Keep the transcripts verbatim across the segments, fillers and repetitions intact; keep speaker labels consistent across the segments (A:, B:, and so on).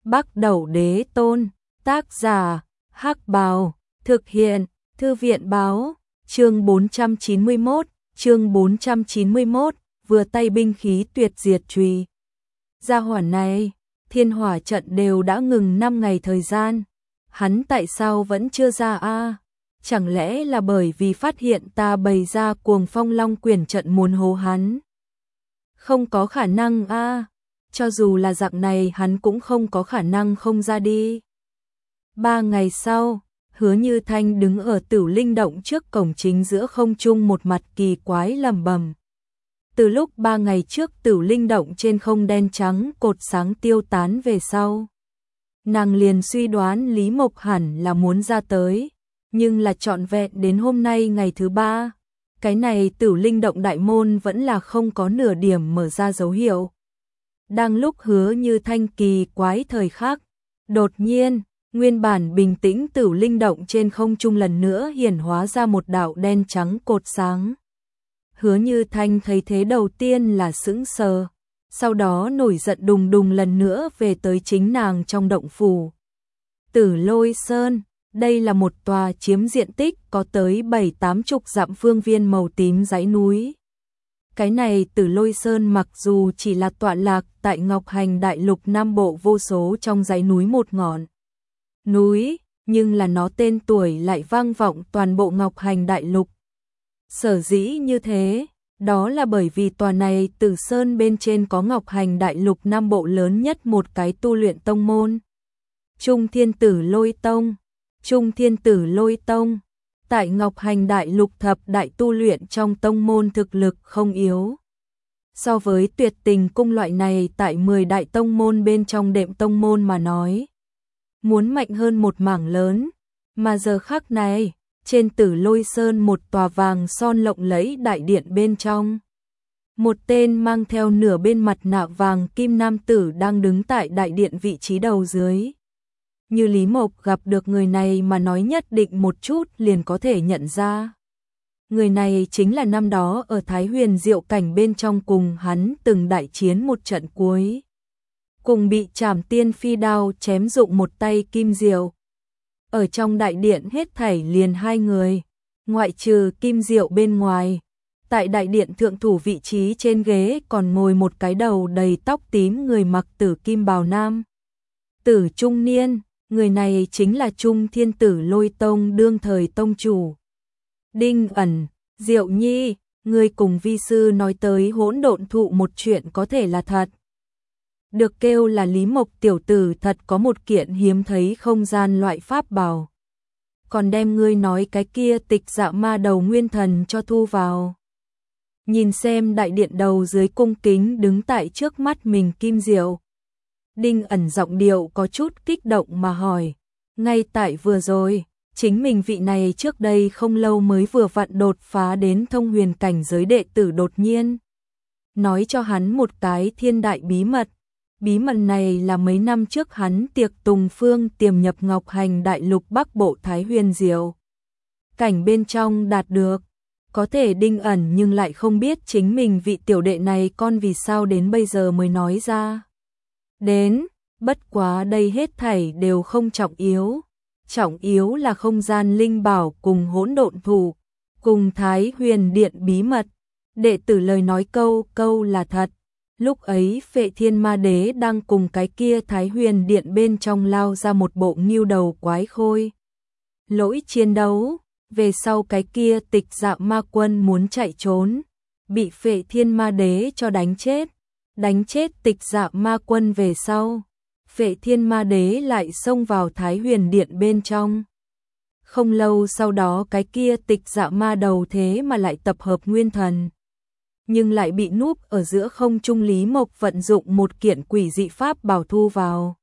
A: Bắc Đẩu Đế Tôn, tác giả, Hắc Bào, thực hiện, Thư viện báo, chương bốn trăm chín mươi mốt, chương bốn trăm chín mươi mốt, vừa tay binh khí tuyệt diệt chùy. Gia hỏa này, thiên hỏa trận đều đã ngừng năm ngày thời gian, hắn tại sao vẫn chưa ra a? Chẳng lẽ là bởi vì phát hiện ta bày ra Cuồng Phong Long Quyển trận muốn hố hắn? Không có khả năng a, cho dù là dạng này hắn cũng không có khả năng không ra đi. Ba ngày sau, Hứa Như Thanh đứng ở Tử Linh Động trước cổng chính giữa không trung, một mặt kỳ quái lẩm bẩm. Từ lúc ba ngày trước Tử Linh Động trên không đen trắng cột sáng tiêu tán về sau, nàng liền suy đoán Lý Mộc hẳn là muốn ra tới, nhưng là trọn vẹn đến hôm nay ngày thứ ba, cái này Tử Linh Động đại môn vẫn là không có nửa điểm mở ra dấu hiệu. Đang lúc Hứa Như Thanh kỳ quái thời khắc, đột nhiên, nguyên bản bình tĩnh Tử Linh Động trên không trung lần nữa hiển hóa ra một đạo đen trắng cột sáng. Hứa Như Thanh thấy thế đầu tiên là sững sờ, sau đó nổi giận đùng đùng lần nữa về tới chính nàng trong động phủ. Tử Lôi Sơn, đây là một tòa chiếm diện tích có tới bảy tám chục dặm phương viên màu tím dãy núi. Cái này Tử Lôi Sơn mặc dù chỉ là tọa lạc tại Ngọc Hành Đại Lục Nam Bộ vô số trong dãy núi một ngọn núi, nhưng là nó tên tuổi lại vang vọng toàn bộ Ngọc Hành Đại Lục. Sở dĩ như thế, đó là bởi vì tòa này Tử Sơn bên trên có Ngọc Hành Đại Lục Nam Bộ lớn nhất một cái tu luyện tông môn. Trung Thiên Tử Lôi Tông. Trung Thiên Tử Lôi Tông, tại Ngọc Hành Đại Lục thập đại tu luyện trong tông môn thực lực không yếu. So với Tuyệt Tình Cung loại này tại mười đại tông môn bên trong đệm tông môn mà nói, muốn mạnh hơn một mảng lớn, mà giờ khắc này, trên Tử Lôi Sơn một tòa vàng son lộng lẫy đại điện bên trong. Một tên mang theo nửa bên mặt nạ vàng kim nam tử đang đứng tại đại điện vị trí đầu dưới. Như Lý Mộc gặp được người này mà nói nhất định một chút liền có thể nhận ra. Người này chính là năm đó ở Thái Huyền Diệu Cảnh bên trong cùng hắn từng đại chiến một trận cuối, cùng bị Trảm Tiên Phi đao chém dụng một tay Kim Diệu. Ở trong đại điện hết thảy liền hai người, ngoại trừ Kim Diệu bên ngoài, tại đại điện thượng thủ vị trí trên ghế còn ngồi một cái đầu đầy tóc tím người mặc tử kim bào nam tử trung niên. Người này chính là Trung Thiên Tử Lôi Tông đương thời tông chủ. Đinh Ẩn, Diệu Nhi, người cùng vi sư nói tới hỗn độn thụ một chuyện có thể là thật. Được kêu là Lý Mộc tiểu tử thật có một kiện hiếm thấy không gian loại pháp bảo. Còn đem ngươi nói cái kia Tịch Dạ Ma đầu nguyên thần cho thu vào. Nhìn xem đại điện đầu dưới cung kính đứng tại trước mắt mình Kim Diệu. Đinh Ẩn giọng điệu có chút kích động mà hỏi, ngay tại vừa rồi, chính mình vị này trước đây không lâu mới vừa vặn đột phá đến thông huyền cảnh giới đệ tử đột nhiên nói cho hắn một cái thiên đại bí mật. Bí mật này là mấy năm trước hắn tiệc tùng phương tiềm nhập Ngọc Hành Đại Lục Bắc Bộ Thái Huyền Diệu Cảnh bên trong đạt được. Có thể Đinh Ẩn nhưng lại không biết chính mình vị tiểu đệ này con vì sao đến bây giờ mới nói ra. Đến, bất quá đây hết thảy đều không trọng yếu. Trọng yếu là không gian linh bảo cùng hỗn độn thụ, cùng Thái Huyền Điện bí mật. Đệ tử lời nói câu câu là thật. Lúc ấy Phệ Thiên Ma Đế đang cùng cái kia Thái Huyền Điện bên trong lao ra một bộ ngưu đầu quái khôi. Lỗi chiến đấu, về sau cái kia Tịch Dạ Ma Quân muốn chạy trốn, bị Phệ Thiên Ma Đế cho đánh chết. Đánh chết Tịch Dạ Ma Quân về sau, Phệ Thiên Ma Đế lại xông vào Thái Huyền Điện bên trong. Không lâu sau đó cái kia Tịch Dạ Ma đầu thế mà lại tập hợp nguyên thần, nhưng lại bị núp ở giữa không trung Lý Mộc vận dụng một kiện quỷ dị pháp bảo thu vào.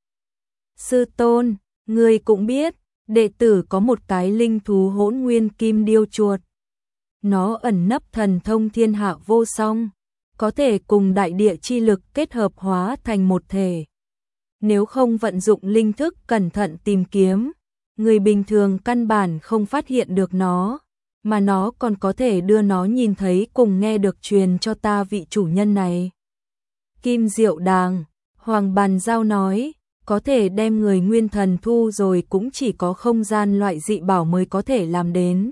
A: Sư tôn, ngươi cũng biết, đệ tử có một cái linh thú hỗn nguyên kim điêu chuột. Nó ẩn nấp thần thông thiên hạ vô song, có thể cùng đại địa chi lực kết hợp hóa thành một thể. Nếu không vận dụng linh thức cẩn thận tìm kiếm, người bình thường căn bản không phát hiện được nó, mà nó còn có thể đưa nó nhìn thấy cùng nghe được truyền cho ta vị chủ nhân này. Kim Diệu Đàng, Hoàng Bàn Giao nói, có thể đem người nguyên thần thu rồi cũng chỉ có không gian loại dị bảo mới có thể làm đến.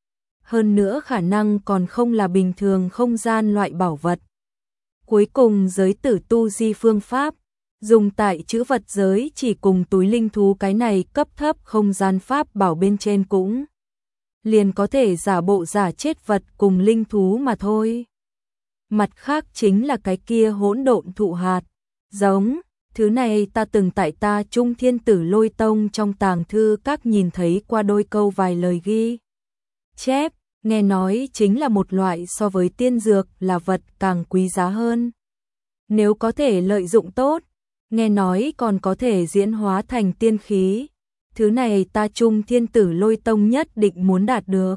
A: Hơn nữa khả năng còn không là bình thường không gian loại bảo vật. Cuối cùng giới tử tu di phương pháp, dùng tại chữ vật giới chỉ cùng túi linh thú cái này cấp thấp không gian pháp bảo bên trên cũng liền có thể giả bộ giả chết vật cùng linh thú mà thôi. Mặt khác chính là cái kia hỗn độn thụ hạt, giống, thứ này ta từng tại ta Trung Thiên Tử Lôi Tông trong tàng thư các nhìn thấy qua đôi câu vài lời ghi chép, nghe nói chính là một loại so với tiên dược là vật càng quý giá hơn. Nếu có thể lợi dụng tốt, nghe nói còn có thể diễn hóa thành tiên khí, thứ này ta Trung Thiên Tử Lôi Tông nhất định muốn đạt được.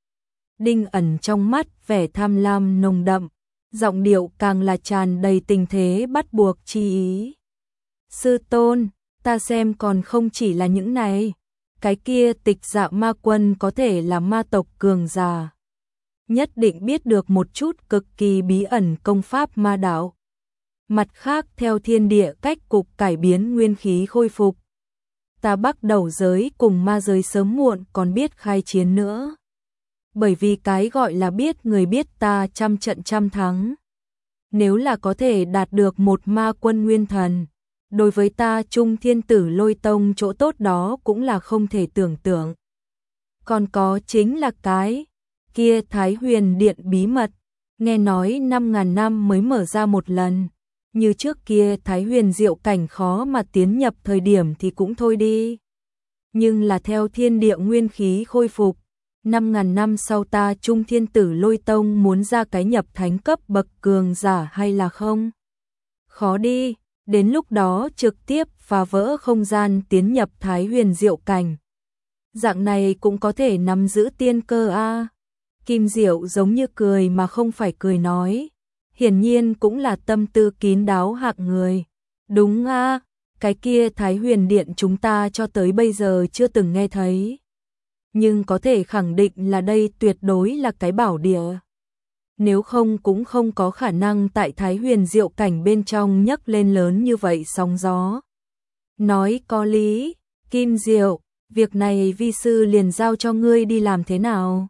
A: Đinh Ẩn trong mắt vẻ tham lam nồng đậm, giọng điệu càng là tràn đầy tình thế bắt buộc chi ý. Sư tôn, ta xem còn không chỉ là những này, cái kia Tịch Dạ ma quân có thể là ma tộc cường giả, nhất định biết được một chút cực kỳ bí ẩn công pháp ma đạo. Mặt khác theo thiên địa cách cục cải biến nguyên khí khôi phục, ta Bắc Đầu giới cùng ma giới sớm muộn còn biết khai chiến nữa. Bởi vì cái gọi là biết người biết ta trăm trận trăm thắng. Nếu là có thể đạt được một ma quân nguyên thần, đối với ta Trung Thiên Tử Lôi Tông chỗ tốt đó cũng là không thể tưởng tượng. Còn có chính là cái kia Thái Huyền Điện bí mật, nghe nói năm ngàn năm mới mở ra một lần. Như trước kia Thái Huyền diệu cảnh khó mà tiến nhập thời điểm thì cũng thôi đi. Nhưng là theo thiên địa nguyên khí khôi phục, năm ngàn năm sau ta Trung Thiên Tử Lôi Tông muốn ra cái nhập thánh cấp bậc cường giả hay là không? Khó đi, đến lúc đó trực tiếp phá vỡ không gian tiến nhập Thái Huyền diệu cảnh. Dạng này cũng có thể nắm giữ tiên cơ a. À. Kim Diệu giống như cười mà không phải cười nói, hiển nhiên cũng là tâm tư kín đáo hạng người. Đúng a, à, cái kia Thái Huyền Điện chúng ta cho tới bây giờ chưa từng nghe thấy. Nhưng có thể khẳng định là đây tuyệt đối là cái bảo địa. Nếu không cũng không có khả năng tại Thái Huyền diệu cảnh bên trong nhấc lên lớn như vậy sóng gió. Nói có lý, Kim Diệu, việc này vi sư liền giao cho ngươi đi làm thế nào?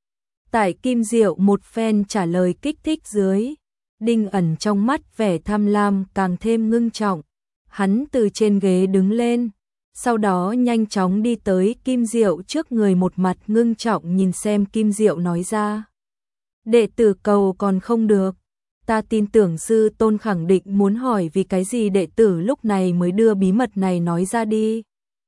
A: Tại Kim Diệu một phen trả lời kích thích dưới, Đinh Ẩn trong mắt vẻ tham lam càng thêm ngưng trọng. Hắn từ trên ghế đứng lên, sau đó nhanh chóng đi tới Kim Diệu trước người, một mặt ngưng trọng nhìn xem Kim Diệu nói ra. Đệ tử cầu còn không được, ta tin tưởng sư tôn khẳng định muốn hỏi vì cái gì đệ tử lúc này mới đưa bí mật này nói ra đi.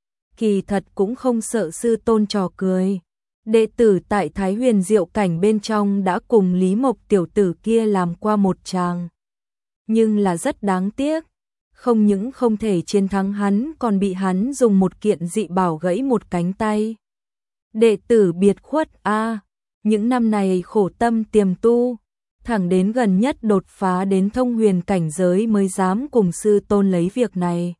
A: Kỳ thật cũng không sợ sư tôn trò cười. Đệ tử tại Thái Huyền diệu cảnh bên trong đã cùng Lý Mộc tiểu tử kia làm qua một tràng. Nhưng là rất đáng tiếc, không những không thể chiến thắng hắn còn bị hắn dùng một kiện dị bảo gãy một cánh tay. Đệ tử biệt khuất a, à, những năm này khổ tâm tiềm tu, thẳng đến gần nhất đột phá đến thông huyền cảnh giới mới dám cùng sư tôn lấy việc này.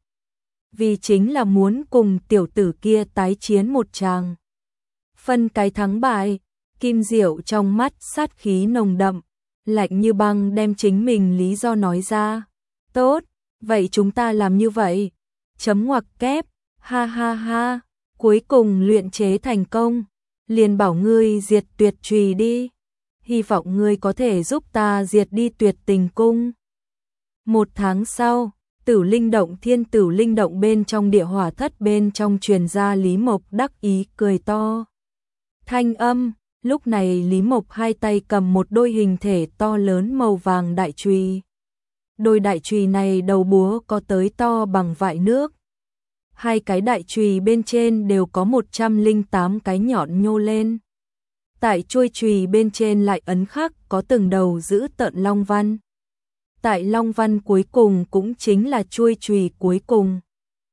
A: Vì chính là muốn cùng tiểu tử kia tái chiến một tràng. Phân cái thắng bại, Kim Diệu trong mắt sát khí nồng đậm, lạnh như băng đem chính mình lý do nói ra. Tốt, vậy chúng ta làm như vậy. Chấm ngoặc kép, ha ha ha, cuối cùng luyện chế thành công, liền bảo ngươi diệt tuyệt trùy đi. Hy vọng ngươi có thể giúp ta diệt đi tuyệt tình cung. Một tháng sau, Tử Linh Động Thiên Tử Linh Động bên trong địa hỏa thất bên trong truyền ra Lý Mộc đắc ý cười to. Thanh âm, lúc này Lý Mộc hai tay cầm một đôi hình thể to lớn màu vàng đại chùy. Đôi đại chùy này đầu búa có tới to bằng vại nước. Hai cái đại chùy bên trên đều có một trăm lẻ tám cái nhọn nhô lên. Tại chuôi chùy bên trên lại ấn khắc có từng đầu giữ tợn long văn. Tại long văn cuối cùng cũng chính là chuôi chùy cuối cùng,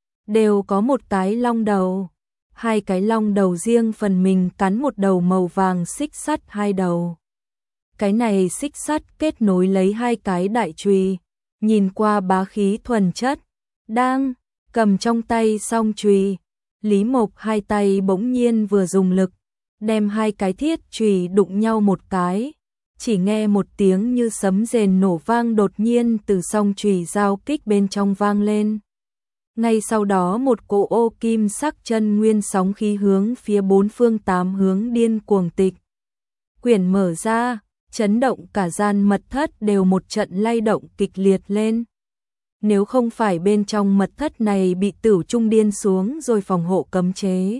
A: đều có một cái long đầu. Hai cái long đầu riêng phần mình cắn một đầu màu vàng xích sắt hai đầu. Cái này xích sắt kết nối lấy hai cái đại chùy, nhìn qua bá khí thuần chất. Đang cầm trong tay song chùy, Lý Mộc hai tay bỗng nhiên vừa dùng lực, đem hai cái thiết chùy đụng nhau một cái. Chỉ nghe một tiếng như sấm rền nổ vang đột nhiên từ song chùy giao kích bên trong vang lên. Ngay sau đó một cỗ ô kim sắc chân nguyên sóng khí hướng phía bốn phương tám hướng điên cuồng tịch. Quyển mở ra, chấn động cả gian mật thất đều một trận lay động kịch liệt lên. Nếu không phải bên trong mật thất này bị Tửu Trung điên xuống rồi phòng hộ cấm chế,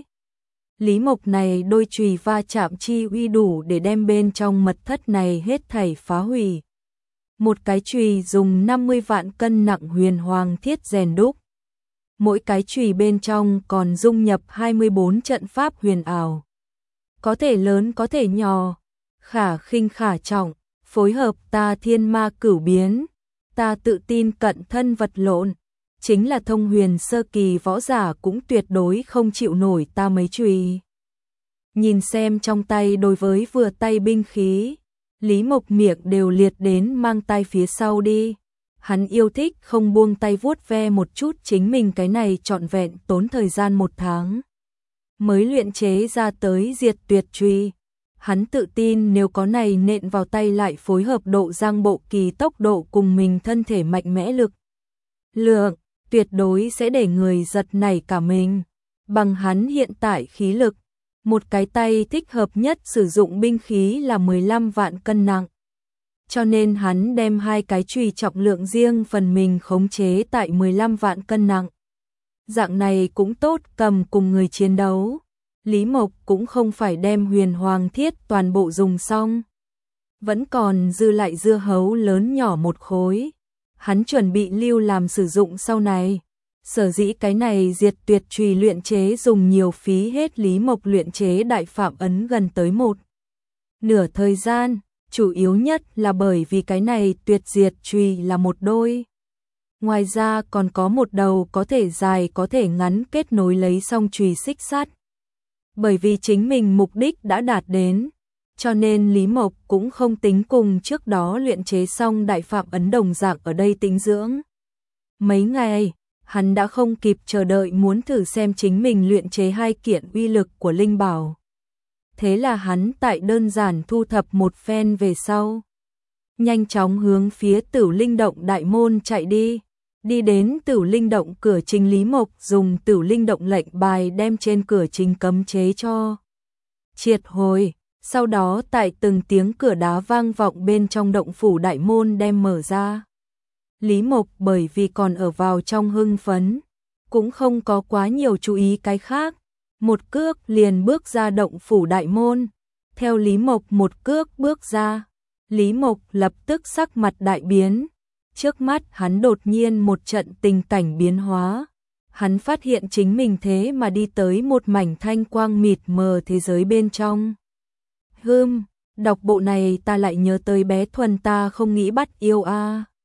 A: Lý Mộc này đôi chùy va chạm chi uy đủ để đem bên trong mật thất này hết thảy phá hủy. Một cái chùy dùng năm mươi vạn cân nặng huyền hoàng thiết rèn đúc. Mỗi cái chùy bên trong còn dung nhập hai mươi bốn trận pháp huyền ảo. Có thể lớn có thể nhỏ, khả khinh khả trọng, phối hợp ta thiên ma cửu biến, ta tự tin cận thân vật lộn, chính là thông huyền sơ kỳ võ giả cũng tuyệt đối không chịu nổi ta mấy chùy. Nhìn xem trong tay đối với vừa tay binh khí, Lý Mộc miệng đều liệt đến mang tay phía sau đi. Hắn yêu thích không buông tay vuốt ve một chút chính mình cái này trọn vẹn tốn thời gian một tháng mới luyện chế ra tới diệt tuyệt chùy. Hắn tự tin nếu có này nện vào tay lại phối hợp độ giang bộ kỳ tốc độ cùng mình thân thể mạnh mẽ lực lượng, tuyệt đối sẽ để người giật nảy cả mình. Bằng hắn hiện tại khí lực, một cái tay thích hợp nhất sử dụng binh khí là mười lăm vạn cân nặng. Cho nên hắn đem hai cái chùy trọng lượng riêng phần mình khống chế tại mười lăm vạn cân nặng. Dạng này cũng tốt cầm cùng người chiến đấu. Lý Mộc cũng không phải đem huyền hoàng thiết toàn bộ dùng xong. Vẫn còn dư lại dưa hấu lớn nhỏ một khối. Hắn chuẩn bị lưu làm sử dụng sau này. Sở dĩ cái này diệt tuyệt chùy luyện chế dùng nhiều phí hết Lý Mộc luyện chế đại phạm ấn gần tới một nửa thời gian. Chủ yếu nhất là bởi vì cái này tuyệt diệt chùy là một đôi. Ngoài ra còn có một đầu có thể dài có thể ngắn kết nối lấy song chùy xích sắt. Bởi vì chính mình mục đích đã đạt đến, cho nên Lý Mộc cũng không tính cùng trước đó luyện chế xong đại phạm ấn đồng dạng ở đây tĩnh dưỡng. Mấy ngày, hắn đã không kịp chờ đợi muốn thử xem chính mình luyện chế hai kiện uy lực của linh bảo. Thế là hắn tại đơn giản thu thập một phen về sau, nhanh chóng hướng phía Tửu Linh Động đại môn chạy đi. Đi đến Tửu Linh Động cửa chính, Lý Mộc dùng Tửu Linh Động lệnh bài đem trên cửa chính cấm chế cho triệt hồi, sau đó tại từng tiếng cửa đá vang vọng bên trong động phủ đại môn đem mở ra. Lý Mộc bởi vì còn ở vào trong hưng phấn, cũng không có quá nhiều chú ý cái khác, một cước liền bước ra động phủ đại môn. Theo Lý Mộc một cước bước ra, Lý Mộc lập tức sắc mặt đại biến. Trước mắt hắn đột nhiên một trận tình cảnh biến hóa. Hắn phát hiện chính mình thế mà đi tới một mảnh thanh quang mịt mờ thế giới bên trong. Hừm, đọc bộ này ta lại nhớ tới bé Thuần ta không nghĩ bắt yêu a. À.